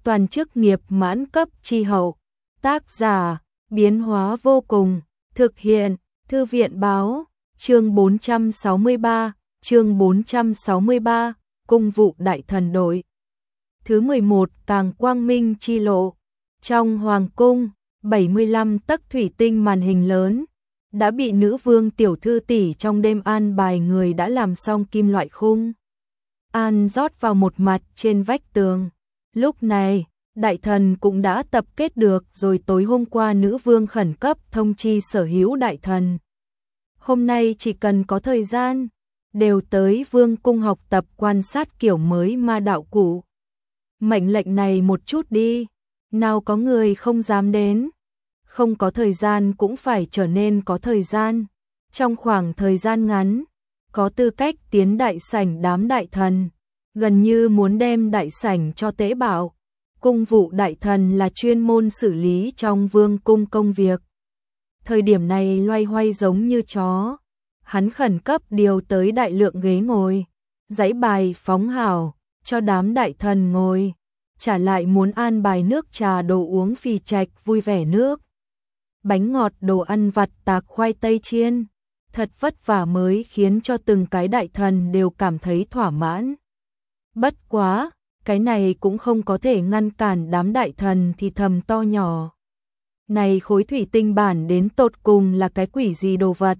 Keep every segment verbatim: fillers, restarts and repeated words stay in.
toàn chức nghiệp mãn cấp chi hậu. Tác giả, biến hóa vô cùng, thực hiện, Thư viện báo, chương bốn trăm sáu mươi ba, chương bốn trăm sáu mươi ba, cung vụ đại thần đội. Thứ mười một, Tàng Quang Minh chi lộ. Trong hoàng cung, bảy mươi lăm tấc thủy tinh màn hình lớn đã bị nữ vương tiểu thư tỷ trong đêm an bài người đã làm xong kim loại khung. An rót vào một mặt trên vách tường. Lúc này, đại thần cũng đã tập kết được rồi. Tối hôm qua nữ vương khẩn cấp thông chi sở hữu đại thần. Hôm nay chỉ cần có thời gian, đều tới vương cung học tập quan sát kiểu mới ma đạo cũ. Mệnh lệnh này một chút đi, nào có người không dám đến. Không có thời gian cũng phải trở nên có thời gian. Trong khoảng thời gian ngắn, có tư cách tiến đại sảnh đám đại thần, gần như muốn đem đại sảnh cho tế bào. Cung vụ đại thần là chuyên môn xử lý trong vương cung công việc. Thời điểm này loay hoay giống như chó. Hắn khẩn cấp điều tới đại lượng ghế ngồi, giấy bài phóng hảo, cho đám đại thần ngồi. Trả lại muốn an bài nước trà đồ uống phì trạch vui vẻ nước. Bánh ngọt đồ ăn vặt tạc khoai tây chiên. Thật vất vả mới khiến cho từng cái đại thần đều cảm thấy thỏa mãn. Bất quá, cái này cũng không có thể ngăn cản đám đại thần thì thầm to nhỏ. Này khối thủy tinh bản đến tột cùng là cái quỷ gì đồ vật?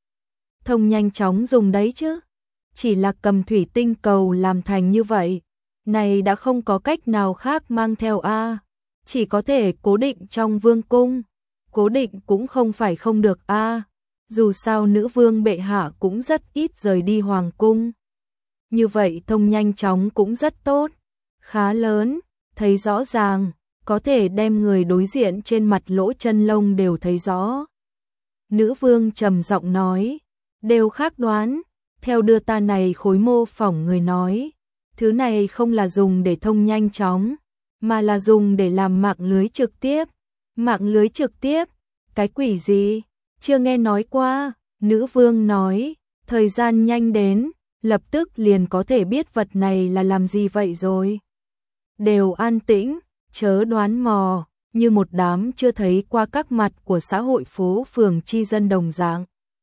Thông nhanh chóng dùng đấy chứ. Chỉ là cầm thủy tinh cầu làm thành như vậy. Này đã không có cách nào khác mang theo a, chỉ có thể cố định trong vương cung. Cố định cũng không phải không được a, dù sao nữ vương bệ hạ cũng rất ít rời đi hoàng cung. Như vậy thông nhanh chóng cũng rất tốt, khá lớn, thấy rõ ràng, có thể đem người đối diện trên mặt lỗ chân lông đều thấy rõ. Nữ vương trầm giọng nói, đều khác đoán, theo đưa ta này khối mô phỏng người nói. Thứ này không là dùng để thông nhanh chóng, mà là dùng để làm mạng lưới trực tiếp. Mạng lưới trực tiếp? Cái quỷ gì? Chưa nghe nói qua. Nữ vương nói, thời gian nhanh đến, lập tức liền có thể biết vật này là làm gì vậy rồi. Đều an tĩnh, chớ đoán mò, như một đám chưa thấy qua các mặt của xã hội phố phường chi dân đồng dạng.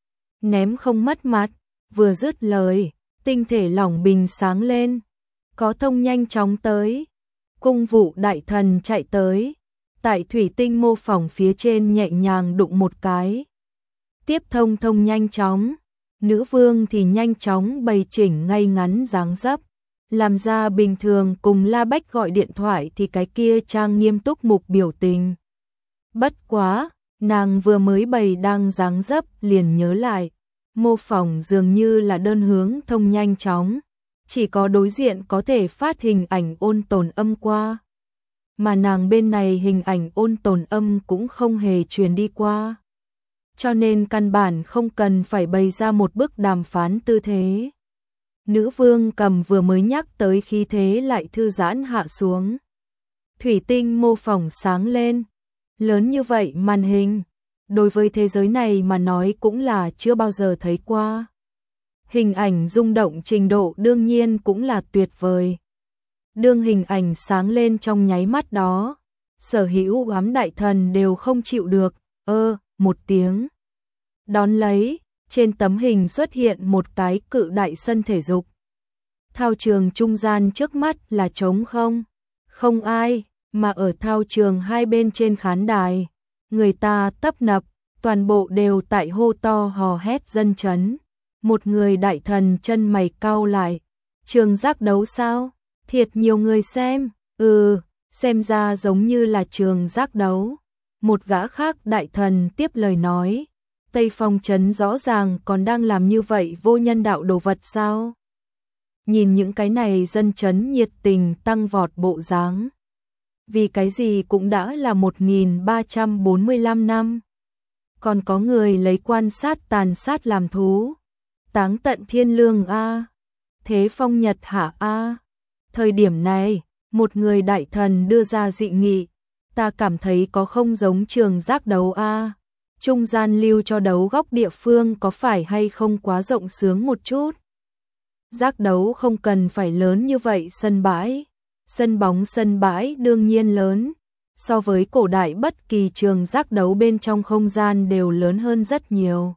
Ném không mất mặt, vừa dứt lời, tinh thể lỏng bình sáng lên. Có thông nhanh chóng tới. Cung vụ đại thần chạy tới. Tại thủy tinh mô phỏng phía trên nhẹ nhàng đụng một cái. Tiếp thông thông nhanh chóng. Nữ vương thì nhanh chóng bày chỉnh ngay ngắn dáng dấp. Làm ra bình thường cùng La Bách gọi điện thoại thì cái kia trang nghiêm túc mục biểu tình. Bất quá, nàng vừa mới bày đang dáng dấp liền nhớ lại. Mô phỏng dường như là đơn hướng thông nhanh chóng. Chỉ có đối diện có thể phát hình ảnh ôn tồn âm qua. Mà nàng bên này hình ảnh ôn tồn âm cũng không hề truyền đi qua. Cho nên căn bản không cần phải bày ra một bức đàm phán tư thế. Nữ vương cầm vừa mới nhắc tới khí thế lại thư giãn hạ xuống. Thủy tinh mô phỏng sáng lên. Lớn như vậy màn hình. Đối với thế giới này mà nói cũng là chưa bao giờ thấy qua. Hình ảnh rung động trình độ đương nhiên cũng là tuyệt vời. Đương hình ảnh sáng lên trong nháy mắt đó, sở hữu ám đại thần đều không chịu được, ơ, một tiếng. Đón lấy, trên tấm hình xuất hiện một cái cự đại sân thể dục. Thao trường trung gian trước mắt là trống không, không ai, mà ở thao trường hai bên trên khán đài, người ta tấp nập, toàn bộ đều tại hô to hò hét dân chấn. Một người đại thần chân mày cau lại, trường giác đấu sao? Thiệt nhiều người xem, ừ, xem ra giống như là trường giác đấu. Một gã khác đại thần tiếp lời nói, Tây Phong trấn rõ ràng còn đang làm như vậy vô nhân đạo đồ vật sao? Nhìn những cái này dân trấn nhiệt tình tăng vọt bộ dáng. Vì cái gì cũng đã là một nghìn ba trăm bốn mươi lăm năm. Còn có người lấy quan sát tàn sát làm thú. Táng tận thiên lương a, thế phong nhật hạ a. Thời điểm này, một người đại thần đưa ra dị nghị, ta cảm thấy có không giống trường giác đấu a. Trung gian lưu cho đấu góc địa phương có phải hay không quá rộng sướng một chút. Giác đấu không cần phải lớn như vậy sân bãi, Sân bóng sân bãi đương nhiên lớn, so với cổ đại bất kỳ trường giác đấu bên trong không gian đều lớn hơn rất nhiều.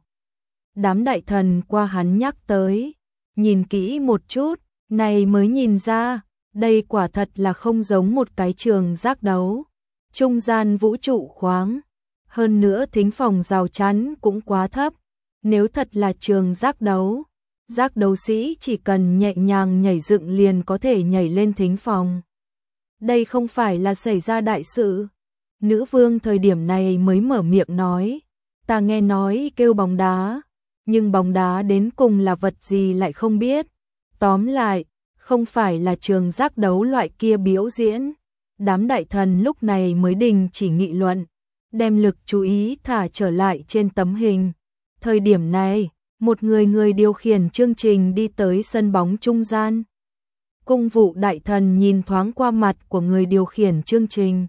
Đám đại thần qua hắn nhắc tới, nhìn kỹ một chút, này mới nhìn ra, đây quả thật là không giống một cái trường giác đấu. Trung gian vũ trụ khoáng, hơn nữa thính phòng rào chắn cũng quá thấp. Nếu thật là trường giác đấu, giác đấu sĩ chỉ cần nhẹ nhàng nhảy dựng liền có thể nhảy lên thính phòng. Đây không phải là xảy ra đại sự. Nữ vương thời điểm này mới mở miệng nói, ta nghe nói kêu bóng đá, nhưng bóng đá đến cùng là vật gì lại không biết. Tóm lại, không phải là trường giác đấu loại kia biểu diễn. Đám đại thần lúc này mới đình chỉ nghị luận, đem lực chú ý thả trở lại trên tấm hình. Thời điểm này, một người người điều khiển chương trình đi tới sân bóng trung gian. Cung vụ đại thần nhìn thoáng qua mặt của người điều khiển chương trình.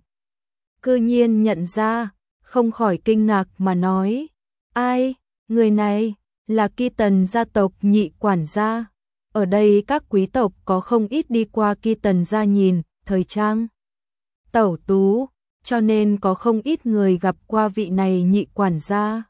Cư nhiên nhận ra, không khỏi kinh ngạc mà nói, ai, người này, là Ki Tần gia tộc nhị quản gia. Ở đây các quý tộc có không ít đi qua Ki Tần gia nhìn, thời trang, tẩu tú, cho nên có không ít người gặp qua vị này nhị quản gia.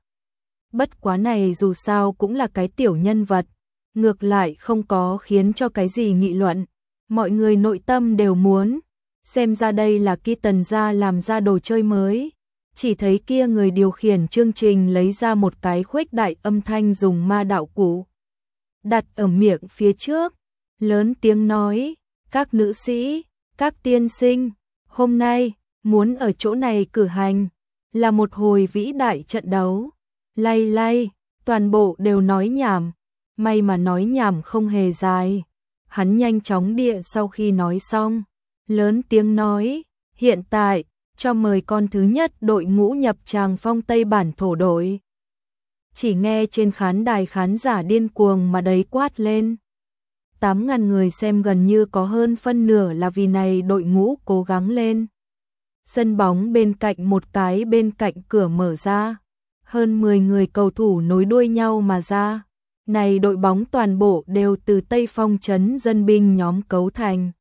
Bất quá này dù sao cũng là cái tiểu nhân vật, ngược lại không có khiến cho cái gì nghị luận, mọi người nội tâm đều muốn, xem ra đây là Ki Tần gia làm ra đồ chơi mới. Chỉ thấy kia người điều khiển chương trình lấy ra một cái khuếch đại âm thanh dùng ma đạo cụ, đặt ở miệng phía trước, lớn tiếng nói, các nữ sĩ, các tiên sinh, hôm nay, muốn ở chỗ này cử hành, là một hồi vĩ đại trận đấu. Lay lay, toàn bộ đều nói nhảm, may mà nói nhảm không hề dài. Hắn nhanh chóng địa sau khi nói xong, lớn tiếng nói, hiện tại, cho mời con thứ nhất đội ngũ nhập tràng phong Tây bản thổ đội. Chỉ nghe trên khán đài khán giả điên cuồng mà đấy quát lên. tám ngàn người xem gần như có hơn phân nửa là vì này đội ngũ cố gắng lên. Sân bóng bên cạnh một cái bên cạnh cửa mở ra. Hơn mười người cầu thủ nối đuôi nhau mà ra. Này đội bóng toàn bộ đều từ Tây Phong trấn dân binh nhóm cấu thành.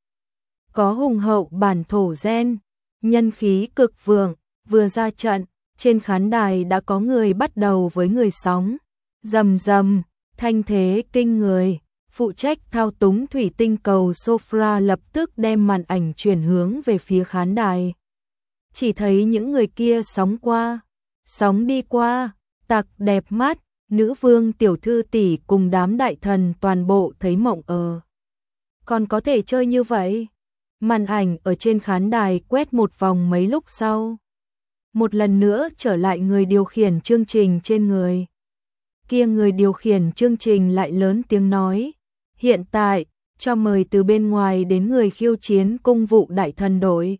Có hùng hậu bản thổ gen, nhân khí cực vượng, vừa ra trận, trên khán đài đã có người bắt đầu với người sóng. Rầm rầm, thanh thế kinh người, phụ trách thao túng thủy tinh cầu Sofra lập tức đem màn ảnh chuyển hướng về phía khán đài. Chỉ thấy những người kia sóng qua, sóng đi qua, tặc đẹp mắt, nữ vương tiểu thư tỷ cùng đám đại thần toàn bộ thấy mộng ờ. Còn có thể chơi như vậy? Màn ảnh ở trên khán đài quét một vòng mấy lúc sau. Một lần nữa trở lại người điều khiển chương trình trên người. Kia người điều khiển chương trình lại lớn tiếng nói. Hiện tại, cho mời từ bên ngoài đến người khiêu chiến cung vụ đại thần đội.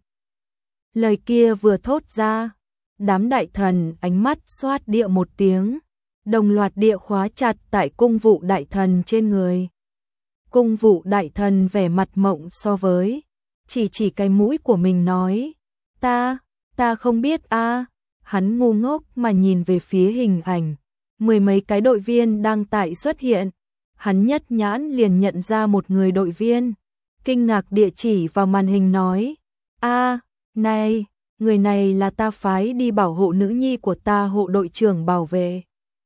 Lời kia vừa thốt ra, đám đại thần ánh mắt xoát địa một tiếng, đồng loạt địa khóa chặt tại cung vụ đại thần trên người. Cung vụ đại thần vẻ mặt mộng so với, chỉ chỉ cái mũi của mình nói, ta, ta không biết a. Hắn ngu ngốc mà nhìn về phía hình ảnh, mười mấy cái đội viên đang tại xuất hiện, hắn nhất nhãn liền nhận ra một người đội viên, kinh ngạc địa chỉ vào màn hình nói, a, này, người này là ta phái đi bảo hộ nữ nhi của ta hộ đội trưởng bảo vệ.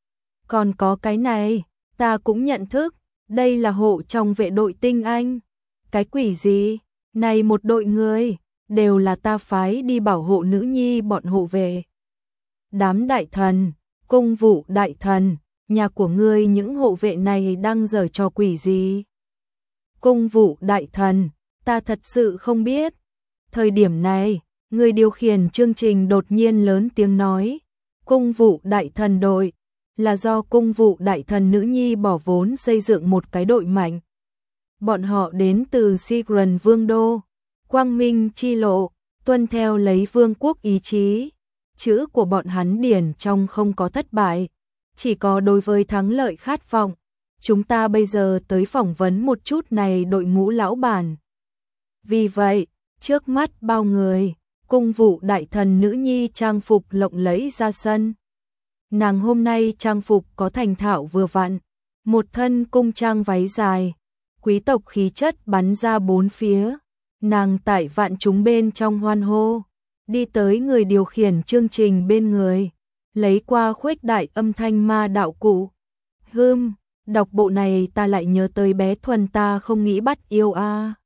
Còn có cái này, ta cũng nhận thức, đây là hộ trong vệ đội tinh anh. Cái quỷ gì, này một đội người, đều là ta phái đi bảo hộ nữ nhi bọn hộ vệ. Đám đại thần, cung vụ đại thần, nhà của ngươi những hộ vệ này đang giở trò quỷ gì? Cung vụ đại thần, ta thật sự không biết. Thời điểm này, người điều khiển chương trình đột nhiên lớn tiếng nói, cung vụ đại thần đội, là do cung vụ đại thần nữ nhi bỏ vốn xây dựng một cái đội mạnh. Bọn họ đến từ Sigran Vương Đô, Quang Minh chi lộ, tuân theo lấy vương quốc ý chí. Chữ của bọn hắn điển trong không có thất bại, chỉ có đối với thắng lợi khát vọng. Chúng ta bây giờ tới phỏng vấn một chút này đội ngũ lão bản. Vì vậy, trước mắt bao người, cung vụ đại thần nữ nhi trang phục lộng lẫy ra sân. Nàng hôm nay trang phục có thành thạo vừa vặn, một thân cung trang váy dài, quý tộc khí chất bắn ra bốn phía. nàng tại vạn chúng bên trong hoan hô, đi tới người điều khiển chương trình bên người, lấy qua khuếch đại âm thanh ma đạo cụ. Hưm, đọc bộ này ta lại nhớ tới bé Thuần ta không nghĩ bắt yêu a.